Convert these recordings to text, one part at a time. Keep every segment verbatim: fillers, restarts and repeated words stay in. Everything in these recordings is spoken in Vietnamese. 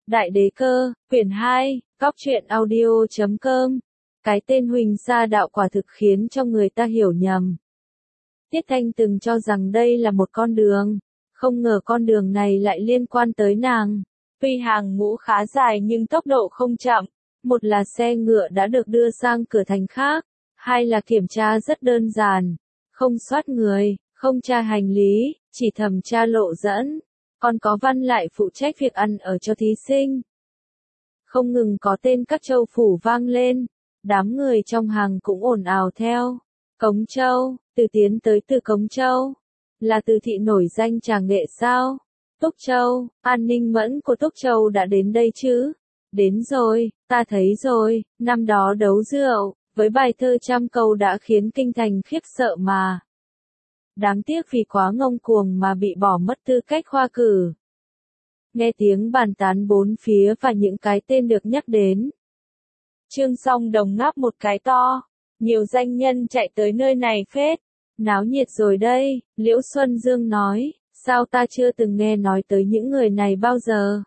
Đại đế cơ, quyển hai, góc truyện audio chấm com. Cái tên Huỳnh Sa Đạo quả thực khiến cho người ta hiểu nhầm. Tiết Thanh từng cho rằng đây là một con đường, không ngờ con đường này lại liên quan tới nàng. Tuy hàng ngũ khá dài nhưng tốc độ không chậm, một là xe ngựa đã được đưa sang cửa thành khác, hai là kiểm tra rất đơn giản, không soát người, không tra hành lý, chỉ thẩm tra lộ dẫn, còn có văn lại phụ trách việc ăn ở cho thí sinh. Không ngừng có tên các châu phủ vang lên, đám người trong hàng cũng ồn ào theo. Cống Châu, từ tiến tới từ Cống Châu, là từ thị nổi danh tràng nghệ sao? Túc Châu, An Ninh Mẫn của Túc Châu đã đến đây chứ? Đến rồi, ta thấy rồi, năm đó đấu rượu, với bài thơ trăm câu đã khiến kinh thành khiếp sợ mà. Đáng tiếc vì quá ngông cuồng mà bị bỏ mất tư cách khoa cử. Nghe tiếng bàn tán bốn phía và những cái tên được nhắc đến. Trương Song Đồng ngáp một cái to, nhiều danh nhân chạy tới nơi này phết, náo nhiệt rồi đây, Liễu Xuân Dương nói, sao ta chưa từng nghe nói tới những người này bao giờ.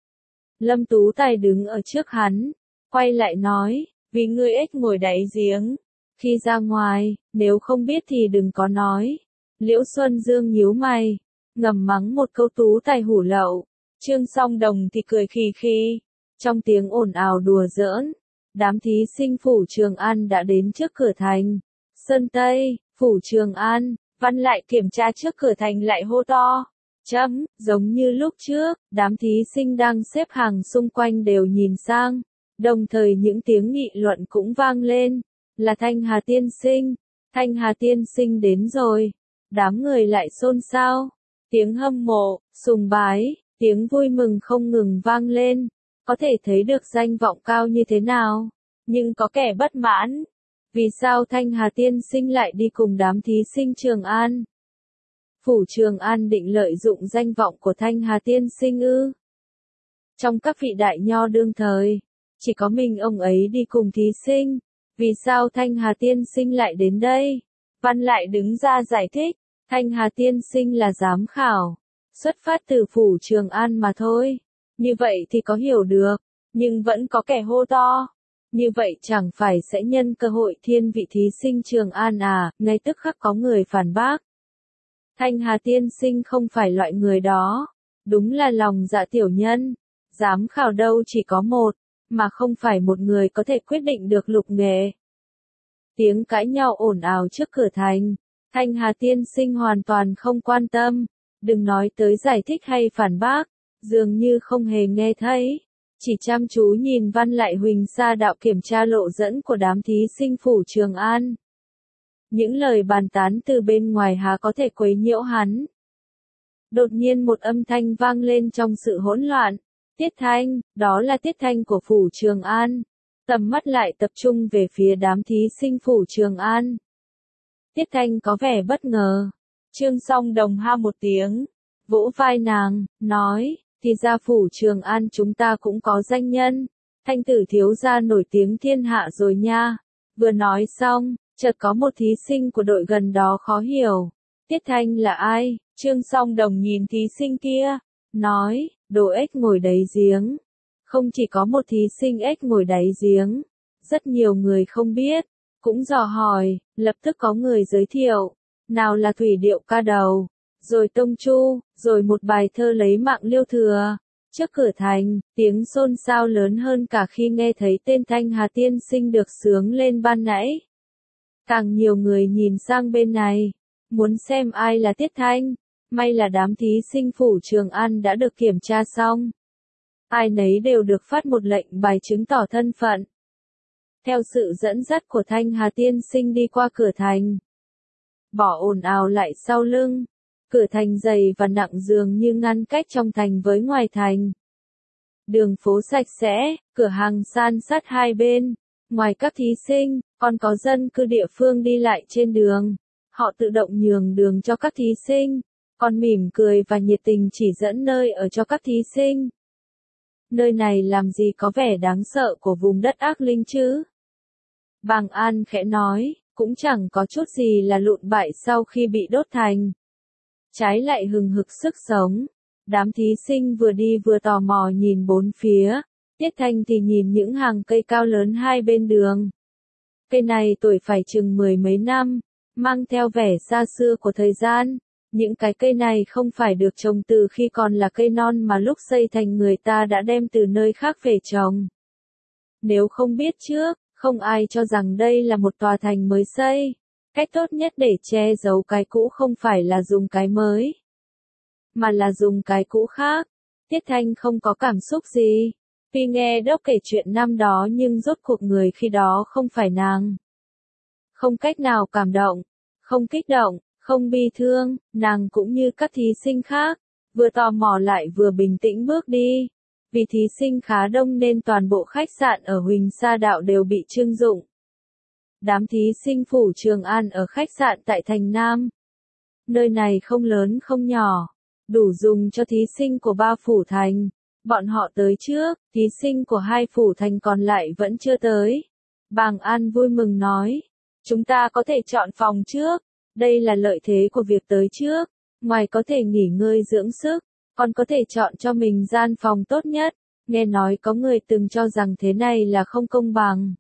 Lâm Tú Tài đứng ở trước hắn, quay lại nói, vì ngươi ếch ngồi đáy giếng, khi ra ngoài, nếu không biết thì đừng có nói. Liễu Xuân Dương nhíu mày, ngầm mắng một câu Tú Tài hủ lậu. Trương Song Đồng thì cười khì khì, trong tiếng ồn ào đùa giỡn, đám thí sinh phủ Trường An đã đến trước cửa thành. Sơn Tây, phủ Trường An, văn lại kiểm tra trước cửa thành lại hô to. Chấm, giống như lúc trước, đám thí sinh đang xếp hàng xung quanh đều nhìn sang, đồng thời những tiếng nghị luận cũng vang lên, là Thanh Hà tiên sinh, Thanh Hà tiên sinh đến rồi. Đám người lại xôn xao, tiếng hâm mộ, sùng bái, tiếng vui mừng không ngừng vang lên, có thể thấy được danh vọng cao như thế nào, nhưng có kẻ bất mãn. Vì sao Thanh Hà tiên sinh lại đi cùng đám thí sinh Trường An? Phủ Trường An định lợi dụng danh vọng của Thanh Hà tiên sinh ư? Trong các vị đại nho đương thời, chỉ có mình ông ấy đi cùng thí sinh, vì sao Thanh Hà tiên sinh lại đến đây? Văn lại đứng ra giải thích, Thanh Hà tiên sinh là giám khảo, xuất phát từ phủ Trường An mà thôi. Như vậy thì có hiểu được, nhưng vẫn có kẻ hô to. Như vậy chẳng phải sẽ nhân cơ hội thiên vị thí sinh Trường An à, ngay tức khắc có người phản bác. Thanh Hà tiên sinh không phải loại người đó, đúng là lòng dạ tiểu nhân, giám khảo đâu chỉ có một, mà không phải một người có thể quyết định được lục nghề. Tiếng cãi nhau ồn ào trước cửa thành, Thanh Hà tiên sinh hoàn toàn không quan tâm, đừng nói tới giải thích hay phản bác, dường như không hề nghe thấy, chỉ chăm chú nhìn văn lại Huỳnh Sa Đạo kiểm tra lộ dẫn của đám thí sinh phủ Trường An. Những lời bàn tán từ bên ngoài há có thể quấy nhiễu hắn. Đột nhiên một âm thanh vang lên trong sự hỗn loạn. Tiết Thanh, đó là Tiết Thanh của phủ Trường An. Tầm mắt lại tập trung về phía đám thí sinh phủ Trường An. Tiết Thanh có vẻ bất ngờ. Trương Song Đồng ha một tiếng, vỗ vai nàng, nói, thì ra phủ Trường An chúng ta cũng có danh nhân. Thanh tử thiếu gia nổi tiếng thiên hạ rồi nha. Vừa nói xong, chợt có một thí sinh của đội gần đó khó hiểu. Tiết Thanh là ai? Trương Song Đồng nhìn thí sinh kia, nói, đồ ếch ngồi đáy giếng. Không chỉ có một thí sinh ếch ngồi đáy giếng, rất nhiều người không biết, cũng dò hỏi, lập tức có người giới thiệu, nào là Thủy Điệu ca đầu, rồi Tông Chu, rồi một bài thơ lấy mạng Liêu Thừa. Trước cửa thành, tiếng xôn xao lớn hơn cả khi nghe thấy tên Thanh Hà tiên sinh được xướng lên ban nãy. Càng nhiều người nhìn sang bên này, muốn xem ai là Tiết Thanh. May là đám thí sinh phủ Trường An đã được kiểm tra xong. Ai nấy đều được phát một lệnh bài chứng tỏ thân phận. Theo sự dẫn dắt của Thanh Hà tiên sinh đi qua cửa thành. Bỏ ồn ào lại sau lưng. Cửa thành dày và nặng dường như ngăn cách trong thành với ngoài thành. Đường phố sạch sẽ, cửa hàng san sát hai bên. Ngoài các thí sinh, còn có dân cư địa phương đi lại trên đường. Họ tự động nhường đường cho các thí sinh, còn mỉm cười và nhiệt tình chỉ dẫn nơi ở cho các thí sinh. Nơi này làm gì có vẻ đáng sợ của vùng đất ác linh chứ? Bàng An khẽ nói, cũng chẳng có chút gì là lụn bại sau khi bị đốt thành. Trái lại hừng hực sức sống. Đám thí sinh vừa đi vừa tò mò nhìn bốn phía, Tiết Thanh thì nhìn những hàng cây cao lớn hai bên đường. Cây này tuổi phải chừng mười mấy năm, mang theo vẻ xa xưa của thời gian. Những cái cây này không phải được trồng từ khi còn là cây non mà lúc xây thành người ta đã đem từ nơi khác về trồng. Nếu không biết trước, không ai cho rằng đây là một tòa thành mới xây. Cách tốt nhất để che giấu cái cũ không phải là dùng cái mới, mà là dùng cái cũ khác. Tiết Thanh không có cảm xúc gì. Tuy nghe Đốc kể chuyện năm đó nhưng rốt cuộc người khi đó không phải nàng. Không cách nào cảm động, không kích động, không bi thương, nàng cũng như các thí sinh khác, vừa tò mò lại vừa bình tĩnh bước đi. Vì thí sinh khá đông nên toàn bộ khách sạn ở Huỳnh Sa Đạo đều bị trưng dụng. Đám thí sinh phủ Trường An ở khách sạn tại thành Nam. Nơi này không lớn không nhỏ, đủ dùng cho thí sinh của ba phủ thành. Bọn họ tới trước, thí sinh của hai phủ thành còn lại vẫn chưa tới. Bàng An vui mừng nói, chúng ta có thể chọn phòng trước, đây là lợi thế của việc tới trước, ngoài có thể nghỉ ngơi dưỡng sức, còn có thể chọn cho mình gian phòng tốt nhất. Nghe nói có người từng cho rằng thế này là không công bằng.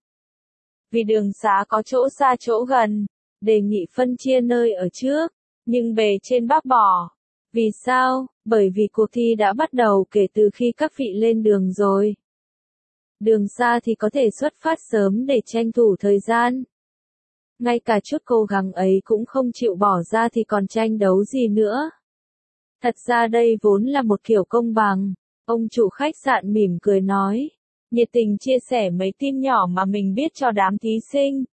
Vì đường xá có chỗ xa chỗ gần, đề nghị phân chia nơi ở trước, nhưng bề trên bác bỏ. Vì sao? Bởi vì cuộc thi đã bắt đầu kể từ khi các vị lên đường rồi. Đường xa thì có thể xuất phát sớm để tranh thủ thời gian. Ngay cả chút cố gắng ấy cũng không chịu bỏ ra thì còn tranh đấu gì nữa. Thật ra đây vốn là một kiểu công bằng. Ông chủ khách sạn mỉm cười nói, nhiệt tình chia sẻ mấy tin nhỏ mà mình biết cho đám thí sinh.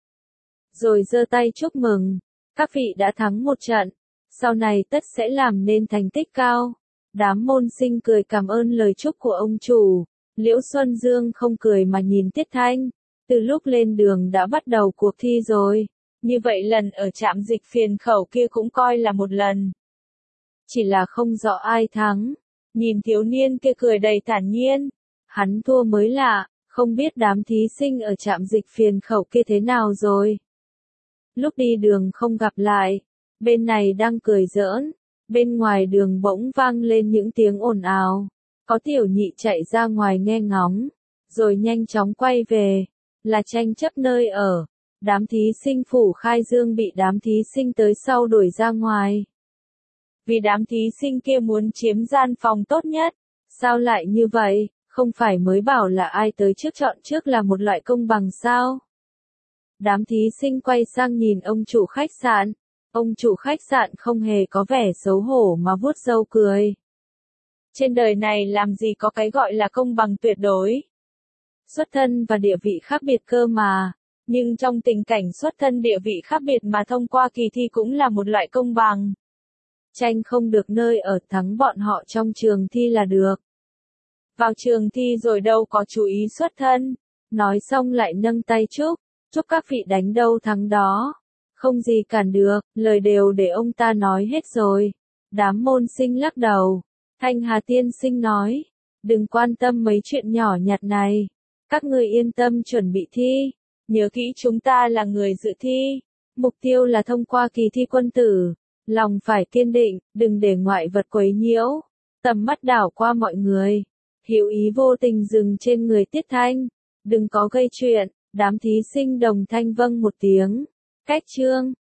Rồi giơ tay chúc mừng, các vị đã thắng một trận, sau này tất sẽ làm nên thành tích cao. Đám môn sinh cười cảm ơn lời chúc của ông chủ. Liễu Xuân Dương không cười mà nhìn Tiết Thanh, từ lúc lên đường đã bắt đầu cuộc thi rồi, như vậy lần ở trạm dịch phiền khẩu kia cũng coi là một lần. Chỉ là không rõ ai thắng. Nhìn thiếu niên kia cười đầy thản nhiên, hắn thua mới lạ, không biết đám thí sinh ở trạm dịch phiền khẩu kia thế nào rồi. Lúc đi đường không gặp lại, bên này đang cười giỡn, bên ngoài đường bỗng vang lên những tiếng ồn ào. Có tiểu nhị chạy ra ngoài nghe ngóng, rồi nhanh chóng quay về, là tranh chấp nơi ở. Đám thí sinh phủ Khai Dương bị đám thí sinh tới sau đuổi ra ngoài. Vì đám thí sinh kia muốn chiếm gian phòng tốt nhất. Sao lại như vậy, không phải mới bảo là ai tới trước chọn trước là một loại công bằng sao? Đám thí sinh quay sang nhìn ông chủ khách sạn. Ông chủ khách sạn không hề có vẻ xấu hổ mà vuốt râu cười. Trên đời này làm gì có cái gọi là công bằng tuyệt đối. Xuất thân và địa vị khác biệt cơ mà. Nhưng trong tình cảnh xuất thân địa vị khác biệt mà thông qua kỳ thi cũng là một loại công bằng. Tranh không được nơi ở, thắng bọn họ trong trường thi là được. Vào trường thi rồi đâu có chú ý xuất thân. Nói xong lại nâng tay chúc, chúc các vị đánh đâu thắng đó. Không gì cản được, lời đều để ông ta nói hết rồi. Đám môn sinh lắc đầu. Thanh Hà tiên sinh nói, đừng quan tâm mấy chuyện nhỏ nhặt này. Các người yên tâm chuẩn bị thi. Nhớ kỹ chúng ta là người dự thi. Mục tiêu là thông qua kỳ thi quân tử. Lòng phải kiên định, đừng để ngoại vật quấy nhiễu. Tầm mắt đảo qua mọi người. Hiểu ý vô tình dừng trên người Tiết Thanh. Đừng có gây chuyện. Đám thí sinh đồng thanh vâng một tiếng. Cách chương.